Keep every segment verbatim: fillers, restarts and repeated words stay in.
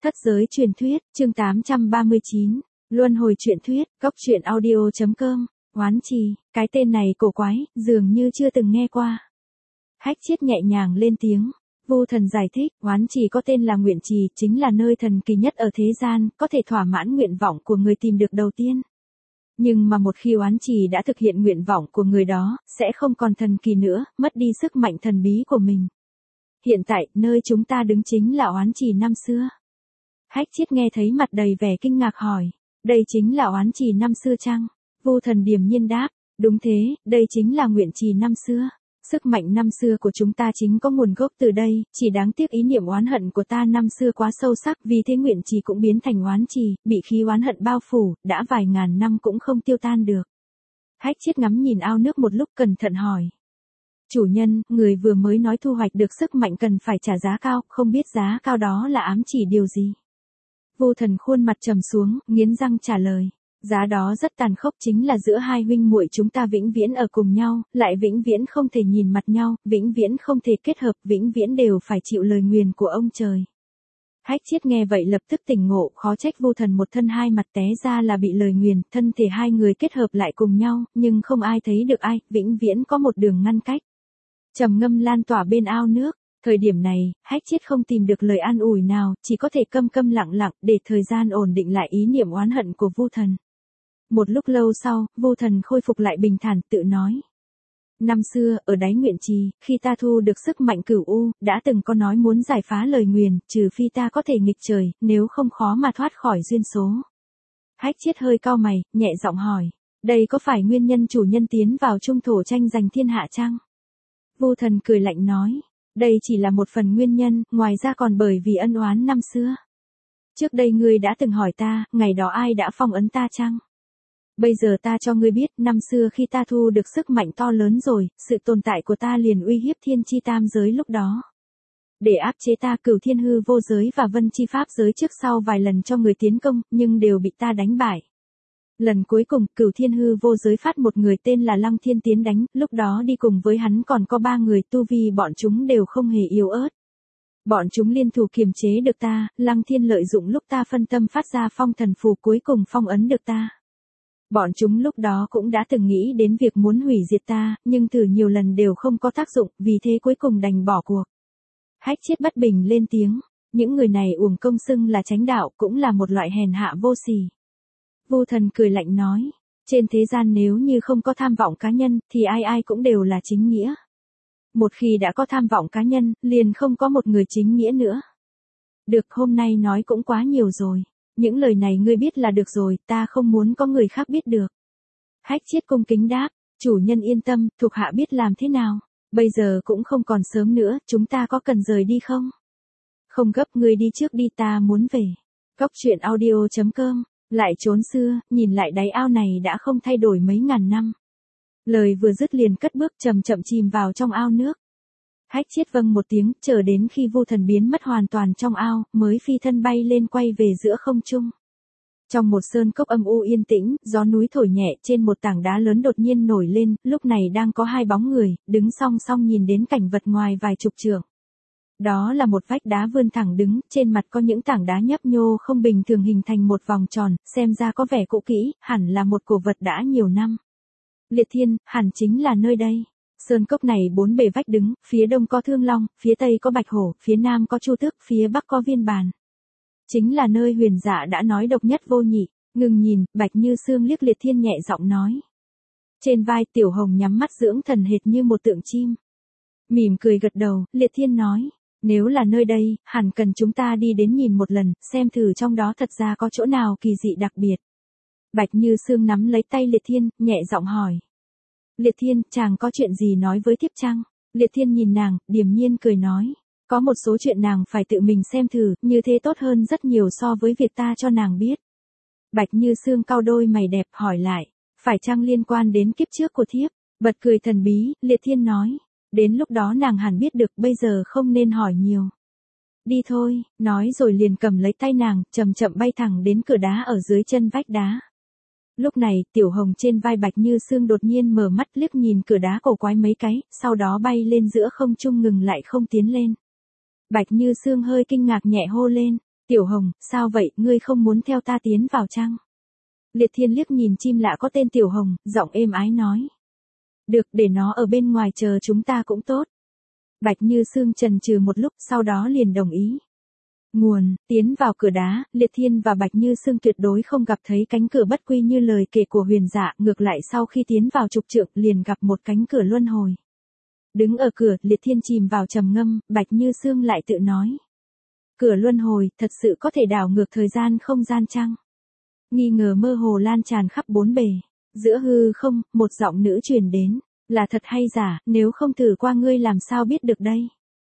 Thất giới truyền thuyết, chương tám trăm ba mươi chín, luân hồi truyện thuyết, cốc truyện audio chấm com, Oán Trì, cái tên này cổ quái, dường như chưa từng nghe qua. Hách Chiết nhẹ nhàng lên tiếng, Vu Thần giải thích, Oán Trì có tên là Nguyện Trì, chính là nơi thần kỳ nhất ở thế gian, có thể thỏa mãn nguyện vọng của người tìm được đầu tiên. Nhưng mà một khi Oán Trì đã thực hiện nguyện vọng của người đó, sẽ không còn thần kỳ nữa, mất đi sức mạnh thần bí của mình. Hiện tại, nơi chúng ta đứng chính là Oán Trì năm xưa. Hách Chiết nghe thấy mặt đầy vẻ kinh ngạc hỏi, đây chính là Oán Trì năm xưa chăng? Vu Thần điềm nhiên đáp, đúng thế, đây chính là Nguyện Trì năm xưa. Sức mạnh năm xưa của chúng ta chính có nguồn gốc từ đây, chỉ đáng tiếc ý niệm oán hận của ta năm xưa quá sâu sắc, vì thế Nguyện Trì cũng biến thành Oán Trì, bị khí oán hận bao phủ, đã vài ngàn năm cũng không tiêu tan được. Hách Chiết ngắm nhìn ao nước một lúc cẩn thận hỏi. Chủ nhân, người vừa mới nói thu hoạch được sức mạnh cần phải trả giá cao, không biết giá cao đó là ám chỉ điều gì? Vu Thần khuôn mặt trầm xuống, nghiến răng trả lời. Giá đó rất tàn khốc, chính là giữa hai huynh muội chúng ta vĩnh viễn ở cùng nhau, lại vĩnh viễn không thể nhìn mặt nhau, vĩnh viễn không thể kết hợp, vĩnh viễn đều phải chịu lời nguyền của ông trời. Hách Chiết nghe vậy lập tức tỉnh ngộ, khó trách Vu Thần một thân hai mặt, té ra là bị lời nguyền, thân thể hai người kết hợp lại cùng nhau, nhưng không ai thấy được ai, vĩnh viễn có một đường ngăn cách. Trầm ngâm lan tỏa bên ao nước. Thời điểm này, Hách Chiết không tìm được lời an ủi nào, chỉ có thể câm câm lặng lặng để thời gian ổn định lại ý niệm oán hận của Vu Thần. Một lúc lâu sau, Vu Thần khôi phục lại bình thản, tự nói. Năm xưa, ở đáy Nguyện Trì, khi ta thu được sức mạnh cửu u, đã từng có nói muốn giải phá lời nguyền, trừ phi ta có thể nghịch trời, nếu không khó mà thoát khỏi duyên số. Hách Chiết hơi cau mày, nhẹ giọng hỏi, đây có phải nguyên nhân chủ nhân tiến vào trung thổ tranh giành thiên hạ chăng? Vu Thần cười lạnh nói. Đây chỉ là một phần nguyên nhân, ngoài ra còn bởi vì ân oán năm xưa. Trước đây ngươi đã từng hỏi ta, ngày đó ai đã phong ấn ta chăng? Bây giờ ta cho ngươi biết, năm xưa khi ta thu được sức mạnh to lớn rồi, sự tồn tại của ta liền uy hiếp thiên chi tam giới lúc đó. Để áp chế ta, Cửu Thiên Hư Vô Giới và Vân Chi Pháp Giới trước sau vài lần cho người tiến công, nhưng đều bị ta đánh bại. Lần cuối cùng, Cửu Thiên Hư Vô Giới phát một người tên là Lăng Thiên tiến đánh, lúc đó đi cùng với hắn còn có ba người, tu vi bọn chúng đều không hề yếu ớt. Bọn chúng liên thủ kiềm chế được ta, Lăng Thiên lợi dụng lúc ta phân tâm phát ra phong thần phù cuối cùng phong ấn được ta. Bọn chúng lúc đó cũng đã từng nghĩ đến việc muốn hủy diệt ta, nhưng thử nhiều lần đều không có tác dụng, vì thế cuối cùng đành bỏ cuộc. Hách Chiết bất bình lên tiếng, những người này uổng công xưng là chánh đạo, cũng là một loại hèn hạ vô sỉ. Vu Thần cười lạnh nói, trên thế gian nếu như không có tham vọng cá nhân, thì ai ai cũng đều là chính nghĩa. Một khi đã có tham vọng cá nhân, liền không có một người chính nghĩa nữa. Được, hôm nay nói cũng quá nhiều rồi. Những lời này ngươi biết là được rồi, ta không muốn có người khác biết được. Hách Chiết cung kính đáp, chủ nhân yên tâm, thuộc hạ biết làm thế nào. Bây giờ cũng không còn sớm nữa, chúng ta có cần rời đi không? Không gấp, ngươi đi trước đi, ta muốn về. Cốc truyện audio chấm com. Lại trốn xưa, nhìn lại đáy ao này đã không thay đổi mấy ngàn năm. Lời vừa dứt liền cất bước chậm chậm chìm vào trong ao nước. Hách Chiết vâng một tiếng, chờ đến khi Vu Thần biến mất hoàn toàn trong ao, mới phi thân bay lên quay về giữa không trung. Trong một sơn cốc âm u yên tĩnh, gió núi thổi nhẹ, trên một tảng đá lớn đột nhiên nổi lên, lúc này đang có hai bóng người, đứng song song nhìn đến cảnh vật ngoài vài chục trượng. Đó là một vách đá vươn thẳng đứng, trên mặt có những tảng đá nhấp nhô không bình thường hình thành một vòng tròn, xem ra có vẻ cũ kỹ, hẳn là một cổ vật đã nhiều năm. Liệt Thiên, hẳn chính là nơi đây. Sơn cốc này bốn bề vách đứng, phía đông có Thương Long, phía tây có Bạch Hổ, phía nam có Chu Tước, phía bắc có Viên Bàn. Chính là nơi Huyền Dạ đã nói độc nhất vô nhị. Ngừng nhìn, Bạch Như Sương liếc Liệt Thiên nhẹ giọng nói. Trên vai Tiểu Hồng nhắm mắt dưỡng thần hệt như một tượng chim. Mỉm cười gật đầu, Liệt Thiên nói. Nếu là nơi đây, hẳn cần chúng ta đi đến nhìn một lần, xem thử trong đó thật ra có chỗ nào kỳ dị đặc biệt. Bạch Như Sương nắm lấy tay Liệt Thiên, nhẹ giọng hỏi. Liệt Thiên, chàng có chuyện gì nói với thiếp chăng? Liệt Thiên nhìn nàng, điềm nhiên cười nói. Có một số chuyện nàng phải tự mình xem thử, như thế tốt hơn rất nhiều so với việc ta cho nàng biết. Bạch Như Sương cau đôi mày đẹp hỏi lại. Phải chăng liên quan đến kiếp trước của thiếp? Bật cười thần bí, Liệt Thiên nói. Đến lúc đó nàng hẳn biết được, bây giờ không nên hỏi nhiều. Đi thôi, nói rồi liền cầm lấy tay nàng, chậm chậm bay thẳng đến cửa đá ở dưới chân vách đá. Lúc này, Tiểu Hồng trên vai Bạch Như Sương đột nhiên mở mắt liếc nhìn cửa đá cổ quái mấy cái, sau đó bay lên giữa không trung ngừng lại không tiến lên. Bạch Như Sương hơi kinh ngạc nhẹ hô lên, Tiểu Hồng, sao vậy, ngươi không muốn theo ta tiến vào chăng? Liệt Thiên liếc nhìn chim lạ có tên Tiểu Hồng, giọng êm ái nói. Được, để nó ở bên ngoài chờ chúng ta cũng tốt. Bạch Như Sương chần chừ một lúc, sau đó liền đồng ý. Nguồn, tiến vào cửa đá, Liệt Thiên và Bạch Như Sương tuyệt đối không gặp thấy cánh cửa bất quy như lời kể của Huyền Dạ, ngược lại sau khi tiến vào trục trượng liền gặp một cánh cửa luân hồi. Đứng ở cửa, Liệt Thiên chìm vào trầm ngâm, Bạch Như Sương lại tự nói. Cửa luân hồi, thật sự có thể đảo ngược thời gian không gian chăng? Nghi ngờ mơ hồ lan tràn khắp bốn bề. Giữa hư không, một giọng nữ truyền đến. Là thật hay giả, nếu không thử qua ngươi làm sao biết được đây?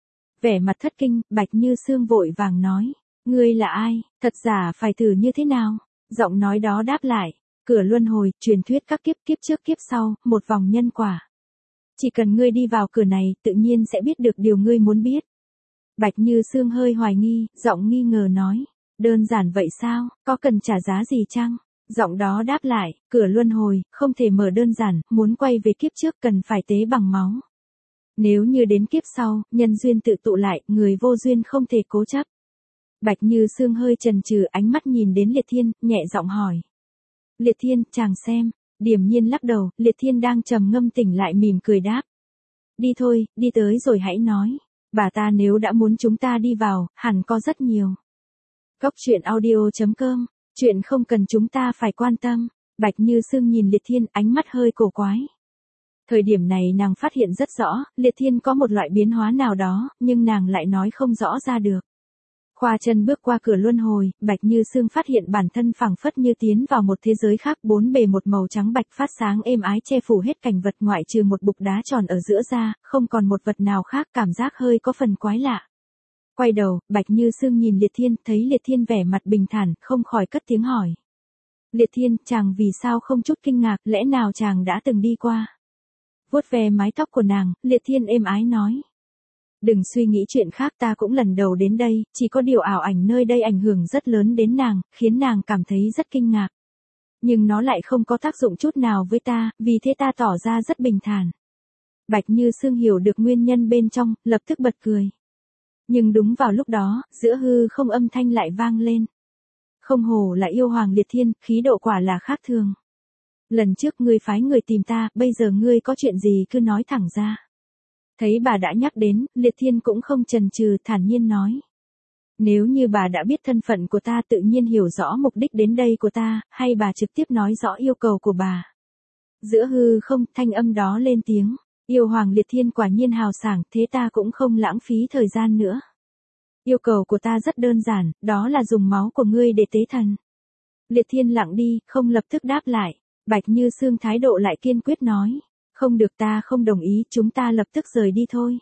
Vẻ mặt thất kinh, Bạch Như Sương vội vàng nói. Ngươi là ai, thật giả phải thử như thế nào? Giọng nói đó đáp lại. Cửa luân hồi, truyền thuyết các kiếp kiếp trước kiếp sau, một vòng nhân quả. Chỉ cần ngươi đi vào cửa này, tự nhiên sẽ biết được điều ngươi muốn biết. Bạch Như Sương hơi hoài nghi, giọng nghi ngờ nói. Đơn giản vậy sao, có cần trả giá gì chăng? Giọng đó đáp lại, cửa luân hồi, không thể mở đơn giản, muốn quay về kiếp trước cần phải tế bằng máu. Nếu như đến kiếp sau, nhân duyên tự tụ lại, người vô duyên không thể cố chấp. Bạch Như Sương hơi chần chừ, ánh mắt nhìn đến Liệt Thiên, nhẹ giọng hỏi. Liệt Thiên, chàng xem. Điềm nhiên lắc đầu, Liệt Thiên đang trầm ngâm tỉnh lại mỉm cười đáp. Đi thôi, đi tới rồi hãy nói. Bà ta nếu đã muốn chúng ta đi vào, hẳn có rất nhiều. Cốc truyện audio chấm com, chuyện không cần chúng ta phải quan tâm. Bạch Như Sương nhìn Liệt Thiên, ánh mắt hơi cổ quái. Thời điểm này nàng phát hiện rất rõ, Liệt Thiên có một loại biến hóa nào đó, nhưng nàng lại nói không rõ ra được. Khoa chân bước qua cửa luân hồi, Bạch Như Sương phát hiện bản thân phảng phất như tiến vào một thế giới khác, bốn bề một màu trắng bạch phát sáng êm ái che phủ hết cảnh vật ngoại trừ một bục đá tròn ở giữa ra, không còn một vật nào khác, cảm giác hơi có phần quái lạ. Quay đầu, Bạch Như Sương nhìn Liệt Thiên, thấy Liệt Thiên vẻ mặt bình thản, không khỏi cất tiếng hỏi. Liệt Thiên, chàng vì sao không chút kinh ngạc, lẽ nào chàng đã từng đi qua? Vuốt ve mái tóc của nàng, Liệt Thiên êm ái nói. Đừng suy nghĩ chuyện khác, ta cũng lần đầu đến đây, chỉ có điều ảo ảnh nơi đây ảnh hưởng rất lớn đến nàng, khiến nàng cảm thấy rất kinh ngạc. Nhưng nó lại không có tác dụng chút nào với ta, vì thế ta tỏ ra rất bình thản. Bạch Như Sương hiểu được nguyên nhân bên trong, lập tức bật cười. Nhưng đúng vào lúc đó, giữa hư không âm thanh lại vang lên. Không hổ là yêu hoàng Liệt Thiên, khí độ quả là khác thường. Lần trước ngươi phái người tìm ta, bây giờ ngươi có chuyện gì cứ nói thẳng ra. Thấy bà đã nhắc đến, Liệt Thiên cũng không chần chừ, thản nhiên nói. Nếu như bà đã biết thân phận của ta, tự nhiên hiểu rõ mục đích đến đây của ta, hay bà trực tiếp nói rõ yêu cầu của bà. Giữa hư không, thanh âm đó lên tiếng. Yêu hoàng Liệt Thiên quả nhiên hào sảng, thế ta cũng không lãng phí thời gian nữa. Yêu cầu của ta rất đơn giản, đó là dùng máu của ngươi để tế thần. Liệt Thiên lặng đi, không lập tức đáp lại. Bạch Như Sương thái độ lại kiên quyết nói. Không được, ta không đồng ý, chúng ta lập tức rời đi thôi.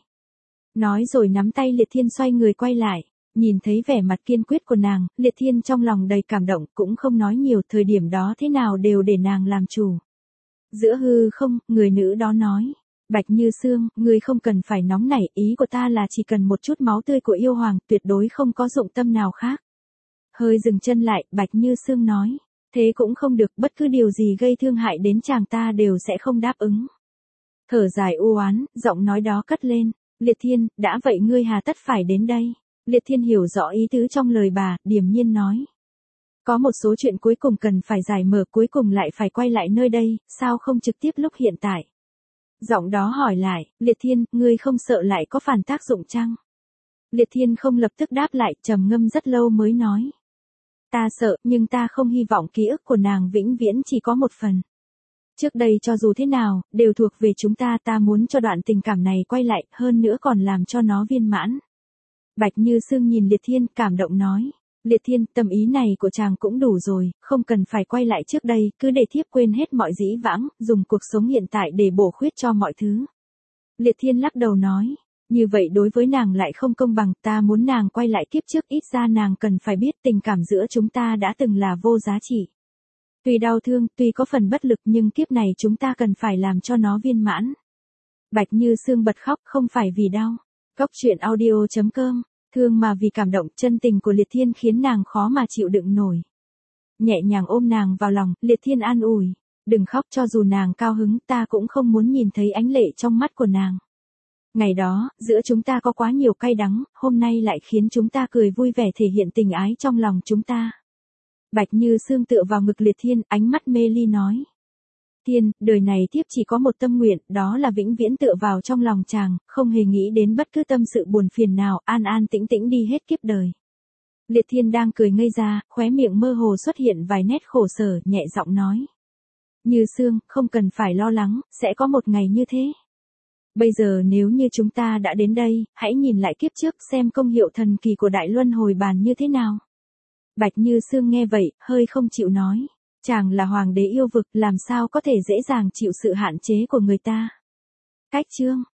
Nói rồi nắm tay Liệt Thiên xoay người quay lại. Nhìn thấy vẻ mặt kiên quyết của nàng, Liệt Thiên trong lòng đầy cảm động, cũng không nói nhiều, thời điểm đó thế nào đều để nàng làm chủ. Giữa hư không, người nữ đó nói. Bạch Như Sương, ngươi không cần phải nóng nảy, ý của ta là chỉ cần một chút máu tươi của yêu hoàng, tuyệt đối không có dụng tâm nào khác. Hơi dừng chân lại, Bạch Như Sương nói. Thế cũng không được, bất cứ điều gì gây thương hại đến chàng ta đều sẽ không đáp ứng. Thở dài u oán, giọng nói đó cất lên. Liệt Thiên, đã vậy ngươi hà tất phải đến đây. Liệt Thiên hiểu rõ ý tứ trong lời bà, điềm nhiên nói. Có một số chuyện cuối cùng cần phải giải mở, cuối cùng lại phải quay lại nơi đây, sao không trực tiếp lúc hiện tại. Giọng đó hỏi lại, Liệt Thiên, ngươi không sợ lại có phản tác dụng chăng? Liệt Thiên không lập tức đáp lại, trầm ngâm rất lâu mới nói. Ta sợ, nhưng ta không hy vọng ký ức của nàng vĩnh viễn chỉ có một phần. Trước đây cho dù thế nào, đều thuộc về chúng ta, ta muốn cho đoạn tình cảm này quay lại, hơn nữa còn làm cho nó viên mãn. Bạch Như Sương nhìn Liệt Thiên, cảm động nói. Liệt Thiên, tâm ý này của chàng cũng đủ rồi, không cần phải quay lại trước đây, cứ để thiếp quên hết mọi dĩ vãng, dùng cuộc sống hiện tại để bổ khuyết cho mọi thứ. Liệt Thiên lắc đầu nói. Như vậy đối với nàng lại không công bằng, ta muốn nàng quay lại kiếp trước, ít ra nàng cần phải biết tình cảm giữa chúng ta đã từng là vô giá trị. Tuy đau thương, tuy có phần bất lực, nhưng kiếp này chúng ta cần phải làm cho nó viên mãn. Bạch Như Sương bật khóc, không phải vì đau. Cốc truyện audio chấm com, thương mà vì cảm động, chân tình của Liệt Thiên khiến nàng khó mà chịu đựng nổi. Nhẹ nhàng ôm nàng vào lòng, Liệt Thiên an ủi. Đừng khóc, cho dù nàng cao hứng, ta cũng không muốn nhìn thấy ánh lệ trong mắt của nàng. Ngày đó, giữa chúng ta có quá nhiều cay đắng, hôm nay lại khiến chúng ta cười vui vẻ thể hiện tình ái trong lòng chúng ta. Bạch Như Sương tựa vào ngực Liệt Thiên, ánh mắt mê ly nói. Thiên, đời này thiếp chỉ có một tâm nguyện, đó là vĩnh viễn tựa vào trong lòng chàng, không hề nghĩ đến bất cứ tâm sự buồn phiền nào, an an tĩnh tĩnh đi hết kiếp đời. Liệt Thiên đang cười ngây ra, khóe miệng mơ hồ xuất hiện vài nét khổ sở, nhẹ giọng nói. Như Sương, không cần phải lo lắng, sẽ có một ngày như thế. Bây giờ nếu như chúng ta đã đến đây, hãy nhìn lại kiếp trước xem công hiệu thần kỳ của Đại Luân Hồi Bàn như thế nào. Bạch Như Sương nghe vậy, hơi không chịu nói. Chàng là hoàng đế yêu vực, làm sao có thể dễ dàng chịu sự hạn chế của người ta. Cách chương